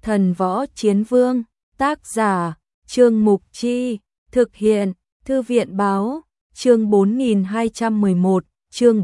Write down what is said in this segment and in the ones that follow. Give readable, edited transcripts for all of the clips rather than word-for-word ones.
Thần Võ Chiến Vương, tác giả, Trương Mục Chi, thực hiện, Thư viện Báo, chương 4211, chương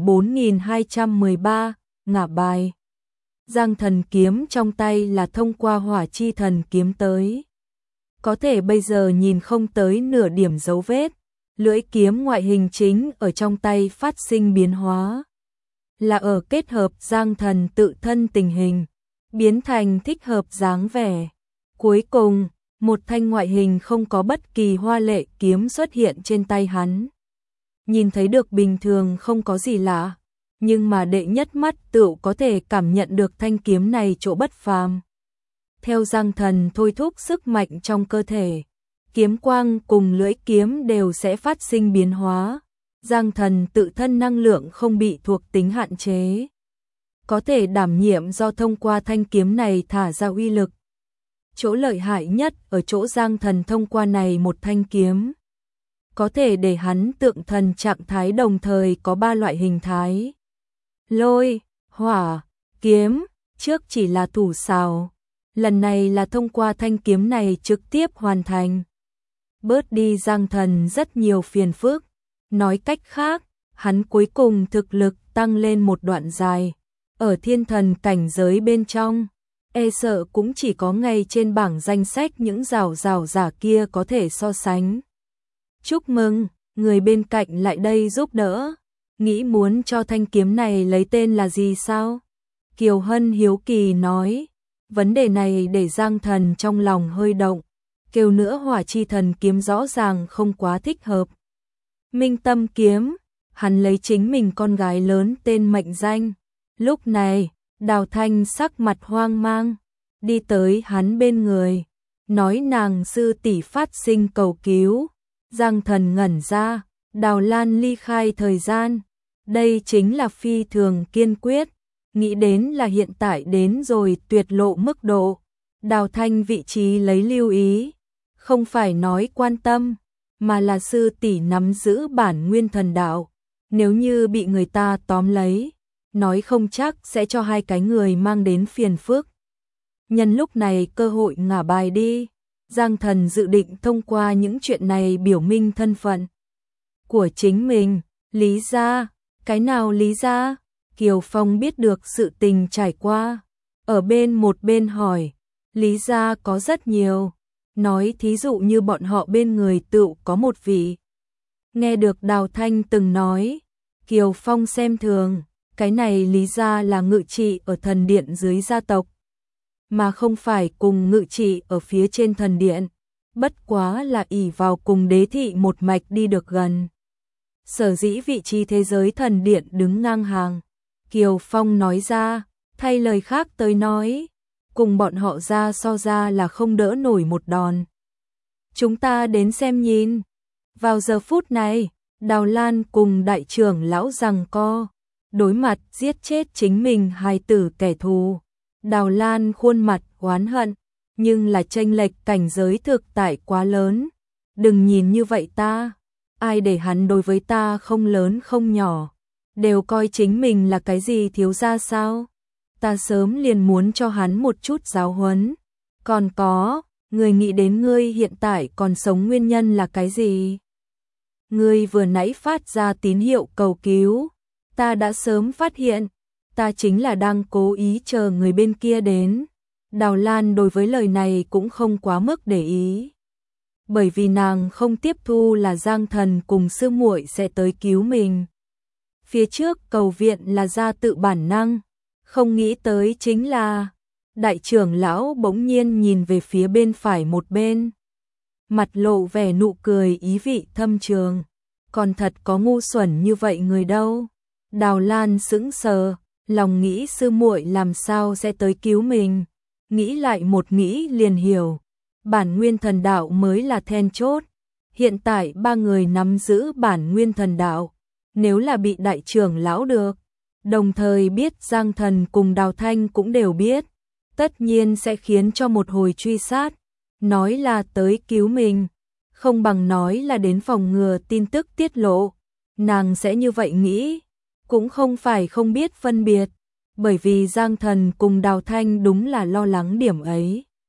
4213, ngả bài. Giang thần kiếm trong tay là thông qua hỏa chi thần kiếm tới. Có thể bây giờ nhìn không tới nửa điểm dấu vết, lưỡi kiếm ngoại hình chính ở trong tay phát sinh biến hóa. Là ở kết hợp Giang thần tự thân tình hình, biến thành thích hợp dáng vẻ. Cuối cùng, một thanh ngoại hình không có bất kỳ hoa lệ kiếm xuất hiện trên tay hắn. Nhìn thấy được bình thường không có gì lạ, nhưng mà đệ nhất mắt tựu có thể cảm nhận được thanh kiếm này chỗ bất phàm. Theo Giang thần thôi thúc sức mạnh trong cơ thể, kiếm quang cùng lưỡi kiếm đều sẽ phát sinh biến hóa. Giang thần tự thân năng lượng không bị thuộc tính hạn chế, có thể đảm nhiệm do thông qua thanh kiếm này thả ra uy lực. Chỗ lợi hại nhất ở chỗ Giang thần thông qua này một thanh kiếm, có thể để hắn tượng thần trạng thái đồng thời có 3 loại hình thái. Lôi, hỏa, kiếm, trước chỉ là thủ xào, lần này là thông qua thanh kiếm này trực tiếp hoàn thành. Bớt đi Giang thần rất nhiều phiền phức, nói cách khác, hắn cuối cùng thực lực tăng lên một đoạn dài. Ở thiên thần cảnh giới bên trong, e sợ cũng chỉ có ngay trên bảng danh sách những rào giả kia có thể so sánh. Chúc mừng, người bên cạnh lại đây giúp đỡ. Nghĩ muốn cho thanh kiếm này lấy tên là gì sao? Kiều Hân hiếu kỳ nói. Vấn đề này để Giang thần trong lòng hơi động. Kêu nữa hỏa chi thần kiếm rõ ràng không quá thích hợp. Minh Tâm kiếm, hắn lấy chính mình con gái lớn tên mệnh danh. Lúc này, Đào Thanh sắc mặt hoang mang, đi tới hắn bên người, nói nàng sư tỷ phát sinh cầu cứu. Giang thần ngẩn ra, Đào Lan ly khai thời gian, đây chính là phi thường kiên quyết, nghĩ đến là hiện tại đến rồi tuyệt lộ mức độ. Đào Thanh vị trí lấy lưu ý, không phải nói quan tâm, mà là sư tỷ nắm giữ bản nguyên thần đạo, nếu như bị người ta tóm lấy, nói không chắc sẽ cho hai cái người mang đến phiền phức. Nhân lúc này cơ hội ngả bài đi, Giang thần dự định thông qua những chuyện này biểu minh thân phận của chính mình. Lý gia, cái nào Lý gia? Kiều Phong biết được sự tình trải qua, ở một bên hỏi, Lý gia có rất nhiều, nói thí dụ như bọn họ bên người tựu có một vị. Nghe được Đào Thanh từng nói, Kiều Phong xem thường, cái này Lý gia là ngự trị ở thần điện dưới gia tộc, mà không phải cùng ngự trị ở phía trên thần điện, bất quá là ỷ vào cùng đế thị một mạch đi được gần. Sở dĩ vị trí thế giới thần điện đứng ngang hàng, Kiều Phong nói ra, thay lời khác tới nói, cùng bọn họ ra so ra là không đỡ nổi một đòn. Chúng ta đến xem nhìn. Vào giờ phút này, Đào Lan cùng đại trưởng lão giằng co, đối mặt giết chết chính mình hài tử kẻ thù. Đào Lan khuôn mặt oán hận, nhưng là chênh lệch cảnh giới thực tại quá lớn. Đừng nhìn như vậy ta, ai để hắn đối với ta không lớn không nhỏ, đều coi chính mình là cái gì thiếu gia sao? Ta sớm liền muốn cho hắn một chút giáo huấn. Còn có, người nghĩ đến ngươi hiện tại còn sống nguyên nhân là cái gì? Ngươi vừa nãy phát ra tín hiệu cầu cứu, ta đã sớm phát hiện, ta chính là đang cố ý chờ người bên kia đến. Đào Lan đối với lời này cũng không quá mức để ý, bởi vì nàng không tiếp thu là Giang thần cùng sư muội sẽ tới cứu mình. Phía trước cầu viện là ra tự bản năng, không nghĩ tới chính là đại trưởng lão bỗng nhiên nhìn về phía bên phải một bên, mặt lộ vẻ nụ cười ý vị thâm trường. Còn thật có ngu xuẩn như vậy người đâu. Đào Lan sững sờ, lòng nghĩ sư muội làm sao sẽ tới cứu mình. Nghĩ lại một nghĩ liền hiểu, bản nguyên thần đạo mới là then chốt. Hiện tại 3 người nắm giữ bản nguyên thần đạo, nếu là bị đại trưởng lão được, đồng thời biết Giang thần cùng Đào Thanh cũng đều biết, tất nhiên sẽ khiến cho một hồi truy sát. Nói là tới cứu mình, không bằng nói là đến phòng ngừa tin tức tiết lộ. Nàng sẽ như vậy nghĩ, cũng không phải không biết phân biệt, bởi vì Giang thần cùng Đào Thanh đúng là lo lắng điểm ấy.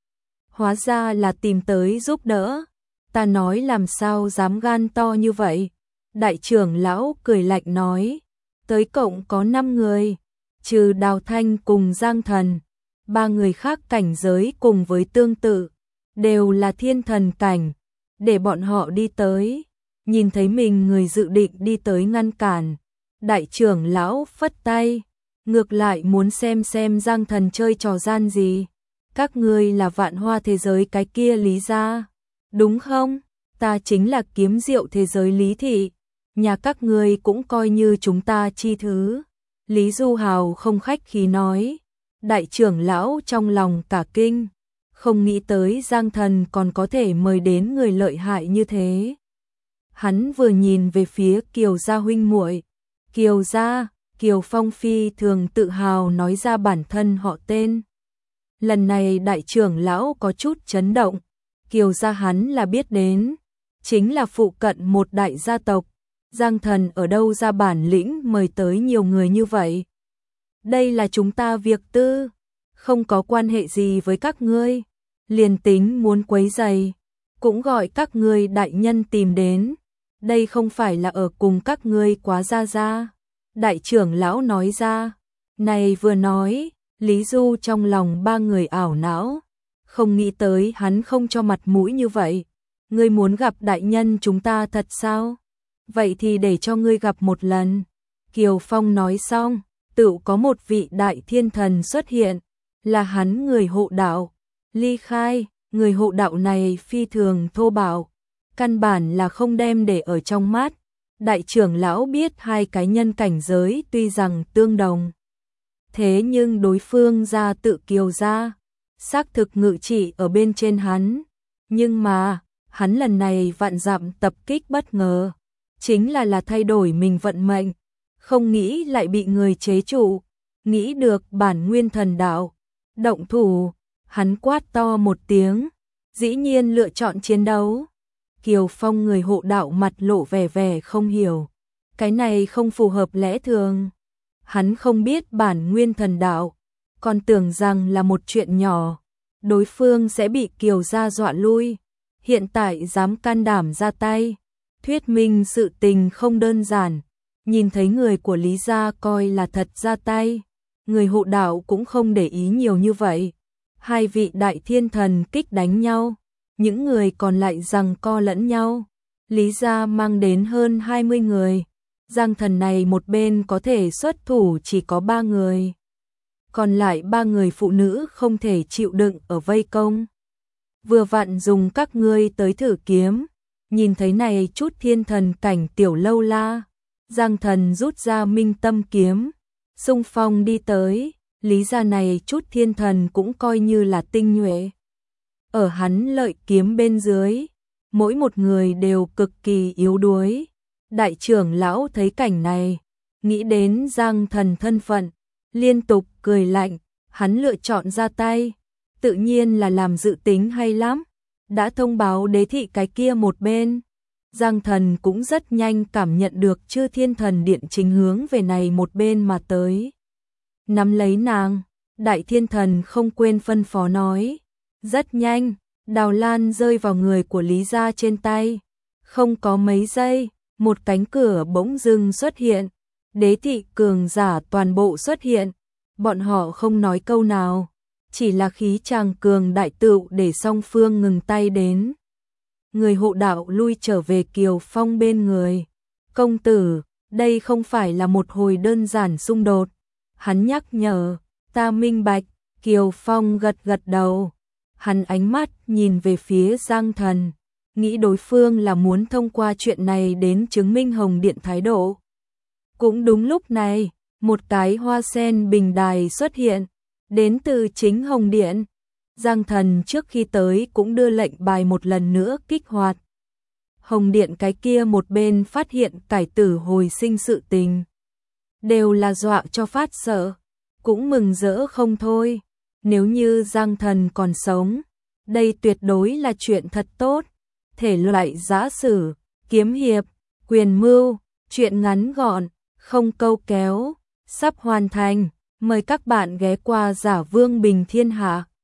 Hóa ra là tìm tới giúp đỡ. Ta nói làm sao dám gan to như vậy. Đại trưởng lão cười lạnh nói, tới cộng có 5 người, trừ Đào Thanh cùng Giang Thần, 3 người khác cảnh giới cùng với tương tự, đều là thiên thần cảnh, để bọn họ đi tới. Nhìn thấy mình người dự định đi tới ngăn cản, đại trưởng lão phất tay, ngược lại muốn xem Giang Thần chơi trò gian gì. Các ngươi là Vạn Hoa thế giới cái kia Lý gia, đúng không? Ta chính là Kiếm Diệu thế giới Lý thị, nhà các ngươi cũng coi như chúng ta chi thứ. Lý Du Hào không khách khí nói. Đại trưởng lão trong lòng cả kinh, không nghĩ tới Giang Thần còn có thể mời đến người lợi hại như thế. Hắn vừa nhìn về phía Kiều gia huynh muội, Kiều gia, Kiều Phong phi thường tự hào nói ra bản thân họ tên. Lần này đại trưởng lão có chút chấn động, Kiều gia hắn là biết đến, chính là phụ cận một đại gia tộc. Giang Thần ở đâu ra bản lĩnh mời tới nhiều người như vậy? Đây là chúng ta việc tư, không có quan hệ gì với các ngươi, liền tính muốn quấy rầy, cũng gọi các ngươi đại nhân tìm đến, đây không phải là ở cùng các ngươi quá ra. Đại trưởng lão nói ra, này vừa nói, Lý Du trong lòng 3 người ảo não, không nghĩ tới hắn không cho mặt mũi như vậy. Ngươi muốn gặp đại nhân chúng ta thật sao? Vậy thì để cho ngươi gặp một lần. Kiều Phong nói xong, tự có một vị đại thiên thần xuất hiện, là hắn người hộ đạo. Ly Khai, người hộ đạo này phi thường thô bạo, căn bản là không đem để ở trong mắt. Đại trưởng lão biết hai cái nhân cảnh giới tuy rằng tương đồng, thế nhưng đối phương ra tự Kiều gia, xác thực ngự trị ở bên trên hắn. Nhưng mà, hắn lần này vạn dặm tập kích bất ngờ, chính là thay đổi mình vận mệnh, không nghĩ lại bị người chế trụ, nghĩ được bản nguyên thần đạo, động thủ, hắn quát to một tiếng, dĩ nhiên lựa chọn chiến đấu. Kiều Phong người hộ đạo mặt lộ vẻ không hiểu, cái này không phù hợp lẽ thường. Hắn không biết bản nguyên thần đạo, còn tưởng rằng là một chuyện nhỏ, đối phương sẽ bị Kiều gia dọa lui, hiện tại dám can đảm ra tay, thuyết minh sự tình không đơn giản. Nhìn thấy người của Lý gia coi là thật ra tay, người hộ đạo cũng không để ý nhiều như vậy. Hai vị đại thiên thần kích đánh nhau, những người còn lại giằng co lẫn nhau. Lý gia mang đến hơn 20 người, Giang Thần này một bên có thể xuất thủ chỉ có 3 người, còn lại 3 người phụ nữ không thể chịu đựng ở vây công. Vừa vặn dùng các ngươi tới thử kiếm, nhìn thấy này chút thiên thần cảnh tiểu lâu la, Giang Thần rút ra Minh Tâm kiếm, xung phong đi tới. Lý gia này chút thiên thần cũng coi như là tinh nhuệ, ở hắn lợi kiếm bên dưới, mỗi một người đều cực kỳ yếu đuối. Đại trưởng lão thấy cảnh này, nghĩ đến Giang Thần thân phận, liên tục cười lạnh, hắn lựa chọn ra tay, tự nhiên là làm dự tính hay lắm, đã thông báo đế thị cái kia một bên. Giang Thần cũng rất nhanh cảm nhận được chư thiên thần điện chính hướng về này một bên mà tới. Nắm lấy nàng, đại thiên thần không quên phân phó nói. Rất nhanh, đào lan rơi vào người của Lý gia trên tay. Không có mấy giây, một cánh cửa bỗng dưng xuất hiện. Đế thị cường giả toàn bộ xuất hiện. Bọn họ không nói câu nào, chỉ là khí tràng cường đại tựu để song phương ngừng tay đến. Người hộ đạo lui trở về Kiều Phong bên người. Công tử, đây không phải là một hồi đơn giản xung đột. Hắn nhắc nhở, ta minh bạch. Kiều Phong gật gật đầu. Hắn ánh mắt nhìn về phía Giang Thần, nghĩ đối phương là muốn thông qua chuyện này đến chứng minh Hồng Điện thái độ. Cũng đúng lúc này, một cái hoa sen bình đài xuất hiện, đến từ chính Hồng Điện. Giang Thần trước khi tới cũng đưa lệnh bài một lần nữa kích hoạt. Hồng Điện cái kia một bên phát hiện cải tử hồi sinh sự tình, đều là dọa cho phát sợ, cũng mừng rỡ không thôi. Nếu như Giang Thần còn sống, đây tuyệt đối là chuyện thật tốt. Thể loại giã sử, kiếm hiệp, quyền mưu, chuyện ngắn gọn, không câu kéo, sắp hoàn thành. Mời các bạn ghé qua Giả Vương Bình Thiên Hạ.